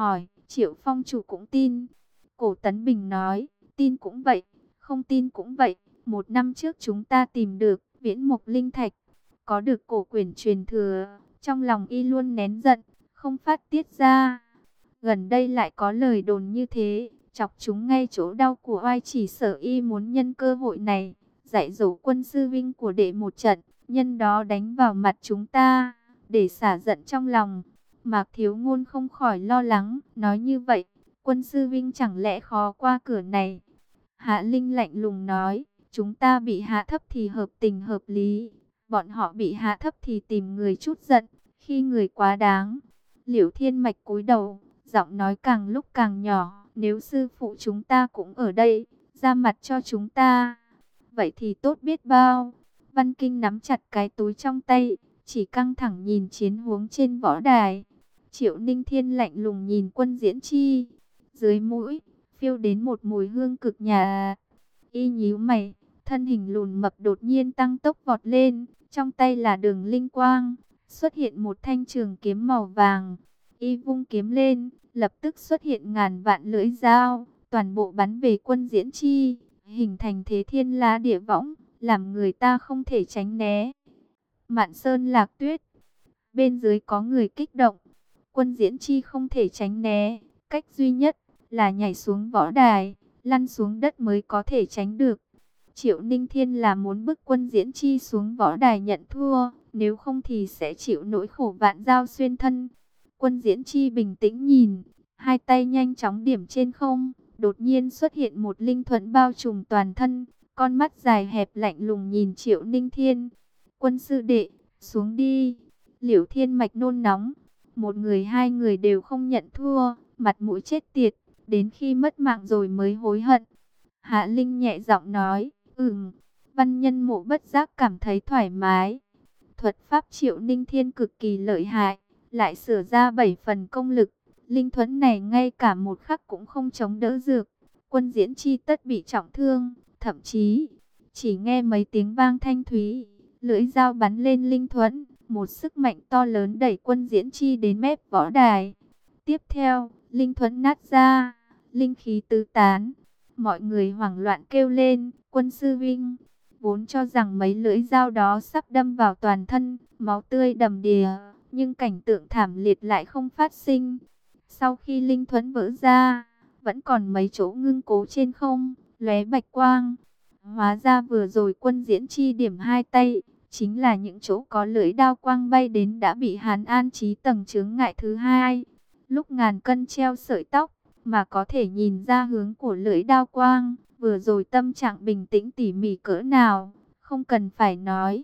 Triệu Phong chủ cũng tin. Cổ Tấn Bình nói, tin cũng vậy, không tin cũng vậy. Một năm trước chúng ta tìm được Viễn Mộc Linh Thạch, có được cổ quyển truyền thừa, trong lòng y luôn nén giận, không phát tiết ra. Gần đây lại có lời đồn như thế, chọc chúng ngay chỗ đau của oai, chỉ sợ y muốn nhân cơ hội này, dạy dỗ quân sư vinh của đệ một trận, nhân đó đánh vào mặt chúng ta, để xả giận trong lòng. Mạc Thiếu Ngôn không khỏi lo lắng, nói như vậy, quân sư vinh chẳng lẽ khó qua cửa này? Hạ Linh lạnh lùng nói, chúng ta bị hạ thấp thì hợp tình hợp lý, bọn họ bị hạ thấp thì tìm người chút giận, khi người quá đáng. Liễu Thiên Mạch cúi đầu, giọng nói càng lúc càng nhỏ, nếu sư phụ chúng ta cũng ở đây, ra mặt cho chúng ta, vậy thì tốt biết bao. Văn Kinh nắm chặt cái túi trong tay, chỉ căng thẳng nhìn chiến huống trên võ đài. Triệu Ninh Thiên lạnh lùng nhìn Quân Diễn Chi, dưới mũi phiêu đến một mùi hương cực nhạt. Y nhíu mày, thân hình lùn mập đột nhiên tăng tốc vọt lên, trong tay là đường linh quang, xuất hiện một thanh trường kiếm màu vàng. Y vung kiếm lên, lập tức xuất hiện ngàn vạn lưỡi dao, toàn bộ bắn về Quân Diễn Chi, hình thành thế thiên la địa võng, làm người ta không thể tránh né. Mạn Sơn Lạc Tuyết, bên dưới có người kích động. Quân Diễn Chi không thể tránh né, cách duy nhất là nhảy xuống võ đài, lăn xuống đất mới có thể tránh được. Triệu Ninh Thiên là muốn bức Quân Diễn Chi xuống võ đài nhận thua, nếu không thì sẽ chịu nỗi khổ vạn dao xuyên thân. Quân Diễn Chi bình tĩnh nhìn, hai tay nhanh chóng điểm trên không, đột nhiên xuất hiện một linh thuẫn bao trùm toàn thân, con mắt dài hẹp lạnh lùng nhìn Triệu Ninh Thiên. Quân sư đệ, xuống đi. Liễu Thiên Mạch nôn nóng, một người hai người đều không nhận thua, mặt mũi chết tiệt, đến khi mất mạng rồi mới hối hận. Hạ Linh nhẹ giọng nói, ừm. Văn Nhân Mộ bất giác cảm thấy thoải mái. Thuật pháp Triệu Ninh Thiên cực kỳ lợi hại, lại sửa ra bảy phần công lực. Linh thuẫn này ngay cả một khắc cũng không chống đỡ được. Quân Diễn Chi tất bị trọng thương, thậm chí chỉ nghe mấy tiếng vang thanh thúy, lưỡi dao bắn lên linh thuẫn, một sức mạnh to lớn đẩy Quân Diễn Chi đến mép võ đài. Tiếp theo, linh thuẫn nát ra, linh khí tứ tán. Mọi người hoảng loạn kêu lên, Quân sư vinh. Vốn cho rằng mấy lưỡi dao đó sắp đâm vào toàn thân, máu tươi đầm đìa, nhưng cảnh tượng thảm liệt lại không phát sinh. Sau khi linh thuẫn vỡ ra, vẫn còn mấy chỗ ngưng cố trên không, lóe bạch quang. Hóa ra vừa rồi Quân Diễn Chi điểm hai tay, chính là những chỗ có lưỡi đao quang bay đến đã bị hắn an trí tầng chướng ngại thứ hai. Lúc ngàn cân treo sợi tóc, mà có thể nhìn ra hướng của lưỡi đao quang, vừa rồi tâm trạng bình tĩnh tỉ mỉ cỡ nào, không cần phải nói.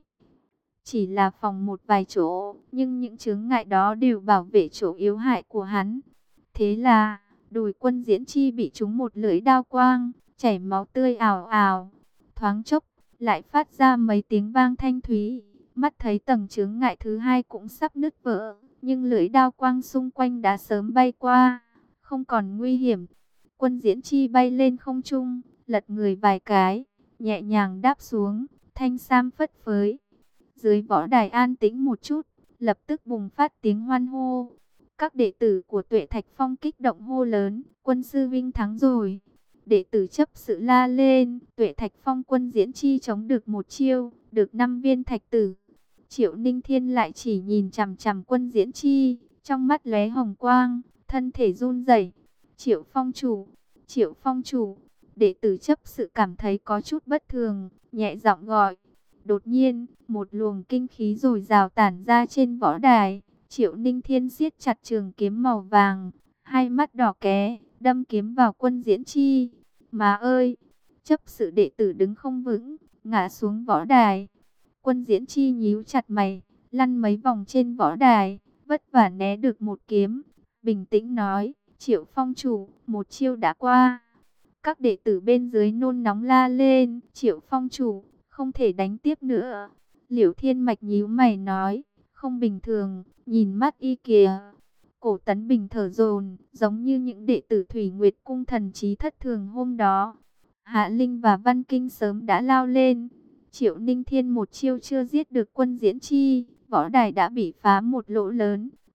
Chỉ là phòng một vài chỗ, nhưng những chướng ngại đó đều bảo vệ chỗ yếu hại của hắn. Thế là, đùi Quân Diễn Chi bị trúng một lưỡi đao quang, chảy máu tươi ào ào. Thoáng chốc, lại phát ra mấy tiếng vang thanh thúy. Mắt thấy tầng chướng ngại thứ hai cũng sắp nứt vỡ, nhưng lưỡi đao quang xung quanh đã sớm bay qua, không còn nguy hiểm. Quân Diễn Chi bay lên không trung, lật người vài cái, nhẹ nhàng đáp xuống, thanh sam phất phới. Dưới võ đài an tĩnh một chút, lập tức bùng phát tiếng hoan hô. Các đệ tử của Tuệ Thạch Phong kích động hô lớn, Quân sư vinh thắng rồi. Đệ tử chấp sự la lên, Tuệ Thạch Phong Quân Diễn Chi chống được một chiêu, được năm viên thạch tử. Triệu Ninh Thiên lại chỉ nhìn chằm chằm Quân Diễn Chi, trong mắt lóe hồng quang, thân thể run rẩy. Triệu Phong chủ, Triệu Phong chủ. Đệ tử chấp sự cảm thấy có chút bất thường, nhẹ giọng gọi. Đột nhiên, một luồng kinh khí dồi dào tản ra trên võ đài. Triệu Ninh Thiên siết chặt trường kiếm màu vàng, hai mắt đỏ ké, đâm kiếm vào Quân Diễn Chi. Má ơi! Chấp sự đệ tử đứng không vững, ngã xuống võ đài. Quân Diễn Chi nhíu chặt mày, lăn mấy vòng trên võ đài, vất vả né được một kiếm. Bình tĩnh nói, Triệu Phong chủ, một chiêu đã qua. Các đệ tử bên dưới nôn nóng la lên, Triệu Phong chủ, không thể đánh tiếp nữa. Liễu Thiên Mạch nhíu mày nói, không bình thường, nhìn mắt y kìa. Cổ Tấn Bình thở dồn, giống như những đệ tử Thủy Nguyệt Cung thần trí thất thường hôm đó. Hạ Linh và Văn Kinh sớm đã lao lên. Triệu Ninh Thiên một chiêu chưa giết được Quân Diễn Chi, võ đài đã bị phá một lỗ lớn,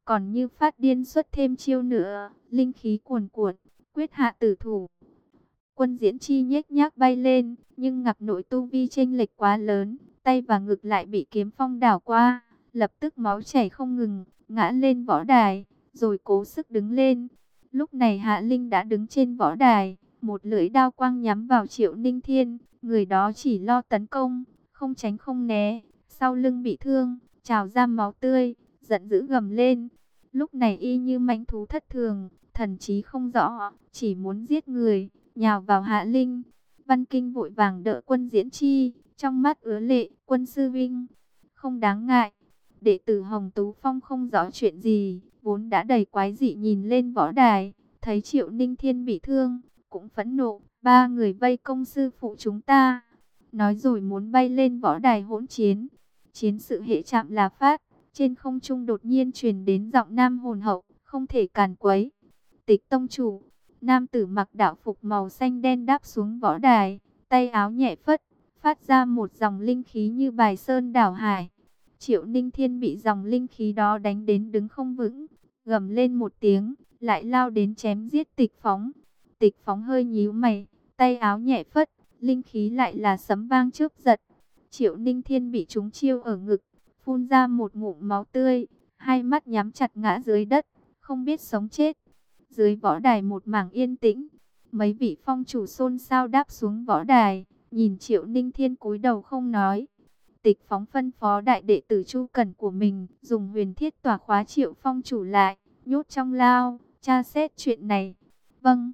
còn như phát điên xuất thêm chiêu nữa, linh khí cuồn cuộn, quyết hạ tử thủ. Quân Diễn Chi nhếch nhác bay lên, nhưng ngạc nội tu vi chênh lệch quá lớn, tay và ngực lại bị kiếm phong đảo qua, lập tức máu chảy không ngừng, ngã lên võ đài, rồi cố sức đứng lên. Lúc này Hạ Linh đã đứng trên võ đài, một lưỡi đao quang nhắm vào Triệu Ninh Thiên, người đó chỉ lo tấn công, không tránh không né, sau lưng bị thương, trào ra máu tươi, giận dữ gầm lên. Lúc này y như mãnh thú thất thường, thần trí không rõ, chỉ muốn giết người, nhào vào Hạ Linh. Văn Kinh vội vàng đỡ Quân Diễn Chi, trong mắt ứa lệ, Quân sư vinh, không đáng ngại. Đệ tử Hồng Tú Phong không rõ chuyện gì, vốn đã đầy quái dị nhìn lên võ đài, thấy Triệu Ninh Thiên bị thương, cũng phẫn nộ, ba người vây công sư phụ chúng ta. Nói rồi muốn bay lên võ đài hỗn chiến. Chiến sự hệ chạm là phát, trên không trung đột nhiên truyền đến giọng nam hồn hậu, không thể càn quấy. Tịch tông chủ, nam tử mặc đạo phục màu xanh đen đáp xuống võ đài, tay áo nhẹ phất, phát ra một dòng linh khí như bài sơn đảo hải. Triệu Ninh Thiên bị dòng linh khí đó đánh đến đứng không vững, gầm lên một tiếng, lại lao đến chém giết Tịch Phóng. Tịch Phóng hơi nhíu mày, tay áo nhẹ phất, linh khí lại là sấm vang chớp giật. Triệu Ninh Thiên bị trúng chiêu ở ngực, phun ra một ngụm máu tươi, hai mắt nhắm chặt ngã dưới đất, không biết sống chết. Dưới võ đài một mảng yên tĩnh, mấy vị phong chủ xôn xao đáp xuống võ đài, nhìn Triệu Ninh Thiên cúi đầu không nói. Tịch Phóng phân phó đại đệ tử Chu Cẩn của mình, dùng huyền thiết tỏa khóa Triệu phong chủ lại, nhốt trong lao, tra xét chuyện này. Vâng.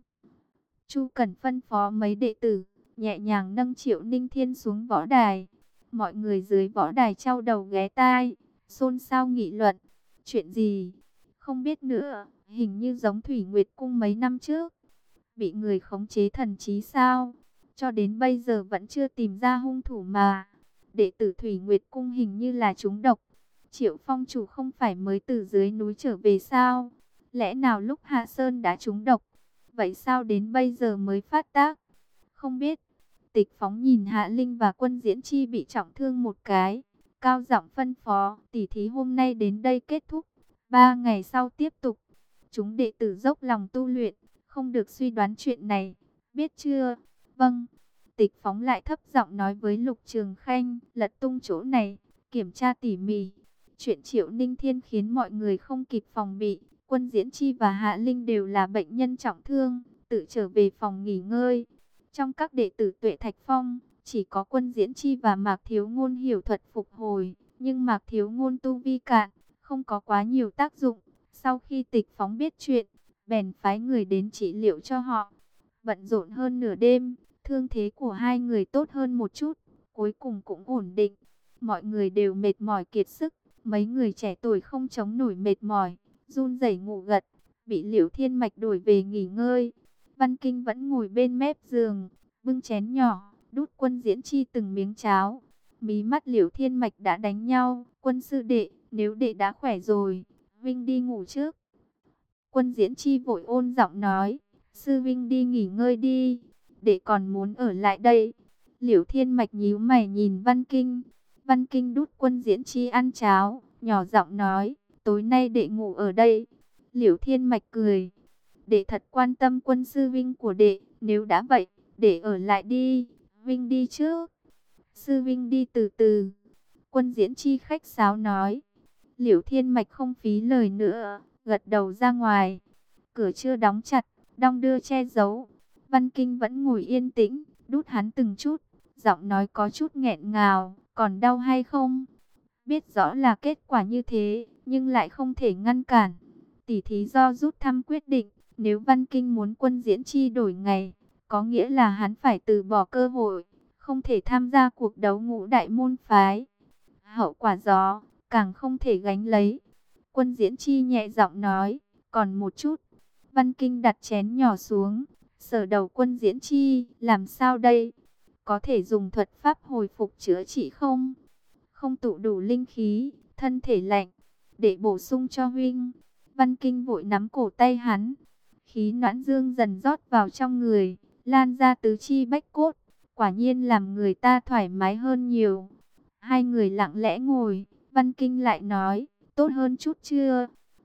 Chu Cẩn phân phó mấy đệ tử, nhẹ nhàng nâng Triệu Ninh Thiên xuống võ đài. Mọi người dưới võ đài trao đầu ghé tai, xôn xao nghị luận. Chuyện gì? Không biết nữa, hình như giống Thủy Nguyệt Cung mấy năm trước. Bị người khống chế thần trí sao? Cho đến bây giờ vẫn chưa tìm ra hung thủ mà. Đệ tử Thủy Nguyệt Cung hình như là trúng độc. Triệu phong chủ không phải mới từ dưới núi trở về sao? Lẽ nào lúc Hạ Sơn đã trúng độc? Vậy sao đến bây giờ mới phát tác? Không biết. Tịch Phóng nhìn Hạ Linh và Quân Diễn Chi bị trọng thương một cái, cao giọng phân phó, tỉ thí hôm nay đến đây kết thúc, ba ngày sau tiếp tục. Chúng đệ tử dốc lòng tu luyện, không được suy đoán chuyện này, biết chưa? Vâng. Tịch Phóng lại thấp giọng nói với Lục Trường Khanh, lật tung chỗ này, kiểm tra tỉ mỉ. Chuyện Triệu Ninh Thiên khiến mọi người không kịp phòng bị, Quân Diễn Chi và Hạ Linh đều là bệnh nhân trọng thương, tự trở về phòng nghỉ ngơi. Trong các đệ tử Tuệ Thạch Phong, chỉ có Quân Diễn Chi và Mạc Thiếu Ngôn hiểu thuật phục hồi, nhưng Mạc Thiếu Ngôn tu vi cạn, không có quá nhiều tác dụng. Sau khi Tịch Phóng biết chuyện, bèn phái người đến trị liệu cho họ. Bận rộn hơn nửa đêm, thương thế của hai người tốt hơn một chút, cuối cùng cũng ổn định. Mọi người đều mệt mỏi kiệt sức, mấy người trẻ tuổi không chống nổi mệt mỏi, run rẩy ngủ gật, bị Liễu Thiên Mạch đuổi về nghỉ ngơi. Văn Kinh vẫn ngồi bên mép giường, bưng chén nhỏ, đút Quân Diễn Chi từng miếng cháo. Mí mắt Liễu Thiên Mạch đã đánh nhau. Quân sư đệ, nếu đệ đã khỏe rồi, Vinh đi ngủ trước. Quân Diễn Chi vội ôn giọng nói, sư Vinh đi nghỉ ngơi đi, đệ còn muốn ở lại đây. Liễu Thiên Mạch nhíu mày nhìn Văn Kinh. Văn Kinh đút Quân Diễn Chi ăn cháo, nhỏ giọng nói, tối nay đệ ngủ ở đây. Liễu Thiên Mạch cười, đệ thật quan tâm Quân sư Vinh của đệ, nếu đã vậy, đệ ở lại đi, Vinh đi trước. Sư Vinh đi từ từ. Quân Diễn Chi khách sáo nói. Liễu Thiên Mạch không phí lời nữa, gật đầu ra ngoài. Cửa chưa đóng chặt, đong đưa che giấu. Văn Kinh vẫn ngồi yên tĩnh, đút hắn từng chút, giọng nói có chút nghẹn ngào, còn đau hay không? Biết rõ là kết quả như thế, nhưng lại không thể ngăn cản. Tỉ thí do rút thăm quyết định, nếu Văn Kinh muốn Quân Diễn Chi đổi ngày, có nghĩa là hắn phải từ bỏ cơ hội, không thể tham gia cuộc đấu ngũ đại môn phái. Hậu quả gió, càng không thể gánh lấy. Quân Diễn Chi nhẹ giọng nói, còn một chút. Văn Kinh đặt chén nhỏ xuống, sờ đầu Quân Diễn Chi, làm sao đây? Có thể dùng thuật pháp hồi phục chữa trị không? Không tụ đủ linh khí, thân thể lạnh, để bổ sung cho huynh. Văn Kinh vội nắm cổ tay hắn. Khí noãn dương dần rót vào trong người, lan ra tứ chi bách cốt, quả nhiên làm người ta thoải mái hơn nhiều. Hai người lặng lẽ ngồi, Văn Kinh lại nói, tốt hơn chút chưa?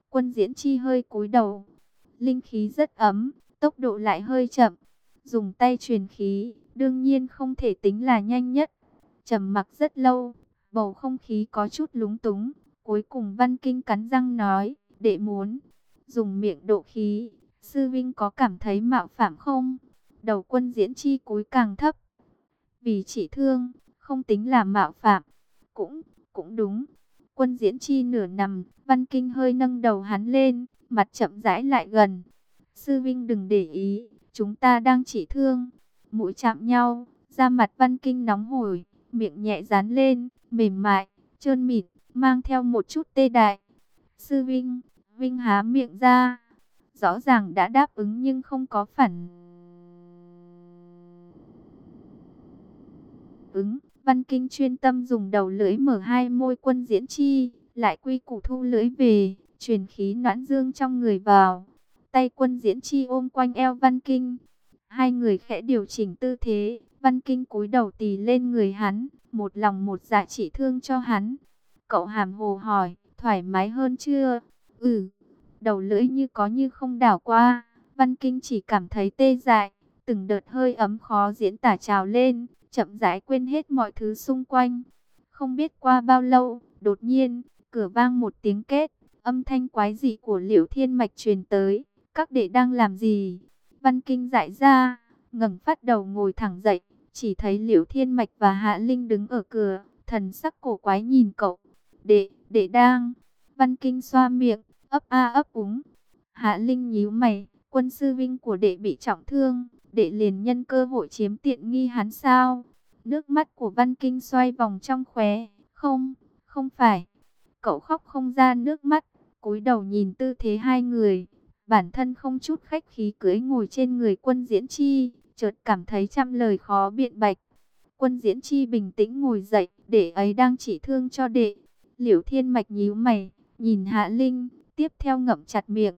Quân Diễn Chi hơi cúi đầu. Linh khí rất ấm, tốc độ lại hơi chậm. Dùng tay truyền khí, đương nhiên không thể tính là nhanh nhất. Trầm mặc rất lâu, bầu không khí có chút lúng túng. Cuối cùng Văn Kinh cắn răng nói, đệ muốn dùng miệng độ khí. Sư vinh có cảm thấy mạo phạm không? Đầu Quân Diễn Chi cúi càng thấp. Vì chỉ thương, không tính là mạo phạm. Cũng, cũng đúng. Quân Diễn Chi nửa nằm, Văn Kinh hơi nâng đầu hắn lên, mặt chậm rãi lại gần. Sư vinh đừng để ý, chúng ta đang chỉ thương. Mũi chạm nhau, da mặt Văn Kinh nóng hổi, miệng nhẹ dán lên, mềm mại, trơn mịn, mang theo một chút tê dại. Sư vinh, vinh há miệng ra. Rõ ràng đã đáp ứng nhưng không có phản ứng. Văn Kinh chuyên tâm dùng đầu lưỡi mở hai môi Quân Diễn Chi, lại quy củ thu lưỡi về, truyền khí noãn dương trong người vào. Tay Quân Diễn Chi ôm quanh eo Văn Kinh. Hai người khẽ điều chỉnh tư thế, Văn Kinh cúi đầu tì lên người hắn, một lòng một dạ chỉ thương cho hắn. Cậu hàm hồ hỏi, thoải mái hơn chưa? Ừ. Đầu lưỡi như có như không đảo qua, Văn Kinh chỉ cảm thấy tê dại, từng đợt hơi ấm khó diễn tả trào lên, chậm rãi quên hết mọi thứ xung quanh. Không biết qua bao lâu, đột nhiên, cửa vang một tiếng két, âm thanh quái dị của Liễu Thiên Mạch truyền tới. Các đệ đang làm gì? Văn Kinh dại ra, ngẩng phát đầu ngồi thẳng dậy, chỉ thấy Liễu Thiên Mạch và Hạ Linh đứng ở cửa, thần sắc cổ quái nhìn cậu. Đệ, đệ đang. Văn Kinh xoa miệng, ấp a ấp úng. Hạ Linh nhíu mày, Quân sư vinh của đệ bị trọng thương, đệ liền nhân cơ hội chiếm tiện nghi hắn sao? Nước mắt của Văn Kinh xoay vòng trong khóe. Không, không phải. Cậu khóc không ra nước mắt, cúi đầu nhìn tư thế hai người. Bản thân không chút khách khí cưỡi ngồi trên người Quân Diễn Chi, chợt cảm thấy trăm lời khó biện bạch. Quân Diễn Chi bình tĩnh ngồi dậy, đệ ấy đang chỉ thương cho đệ. Liễu Thiên Mạch nhíu mày, nhìn Hạ Linh, tiếp theo ngậm chặt miệng.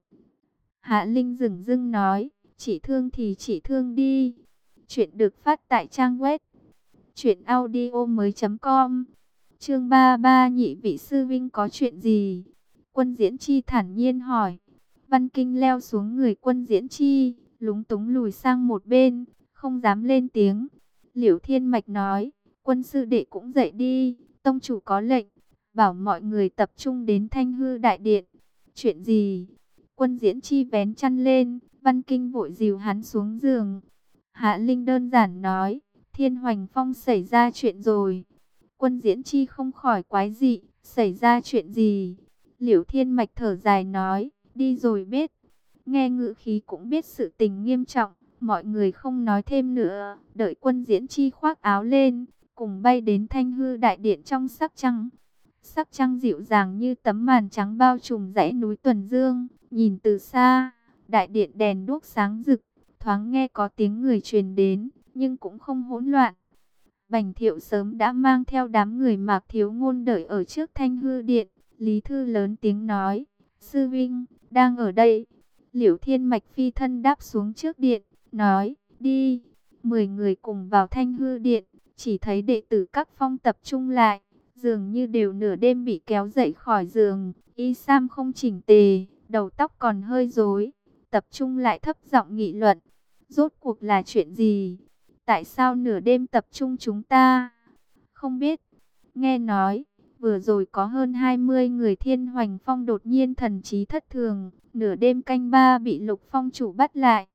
Hạ Linh dửng dưng nói, chỉ thương thì chỉ thương đi. Chuyện được phát tại trang web truyện audio mới chấm com. Chương ba mươi ba, nhị vị sư vinh có chuyện gì? Quân Diễn Chi thản nhiên hỏi. Văn Kinh leo xuống người Quân Diễn Chi, lúng túng lùi sang một bên, không dám lên tiếng. Liễu Thiên Mạch nói, Quân sư đệ cũng dậy đi, tông chủ có lệnh, bảo mọi người tập trung đến Thanh Hư Đại Điện. Chuyện gì? Quân Diễn Chi vén chăn lên, Văn Kinh vội dìu hắn xuống giường. Hạ Linh đơn giản nói, Thiên Hoành Phong xảy ra chuyện rồi. Quân Diễn Chi không khỏi quái dị, xảy ra chuyện gì? Liễu Thiên Mạch thở dài nói, đi rồi biết. Nghe ngữ khí cũng biết sự tình nghiêm trọng, mọi người không nói thêm nữa, đợi Quân Diễn Chi khoác áo lên, cùng bay đến Thanh Hư Đại Điện trong sắc trăng. Sắc trăng dịu dàng như tấm màn trắng bao trùm dãy núi Tuần Dương, nhìn từ xa, đại điện đèn đuốc sáng rực, thoáng nghe có tiếng người truyền đến, nhưng cũng không hỗn loạn. Bành Thiệu sớm đã mang theo đám người Mạc Thiếu Ngôn đợi ở trước Thanh Hư Điện. Lý Thư lớn tiếng nói, sư vinh, đang ở đây. Liễu Thiên Mạch phi thân đáp xuống trước điện, nói, đi. Mười người cùng vào Thanh Hư Điện, chỉ thấy đệ tử các phong tập trung lại, dường như đều nửa đêm bị kéo dậy khỏi giường, y sam không chỉnh tề, đầu tóc còn hơi rối, tập trung lại thấp giọng nghị luận. Rốt cuộc là chuyện gì? Tại sao nửa đêm tập trung chúng ta? Không biết. Nghe nói, vừa rồi có hơn hai mươi người Thiên Hoành Phong đột nhiên thần trí thất thường, nửa đêm canh ba bị Lục Phong chủ bắt lại.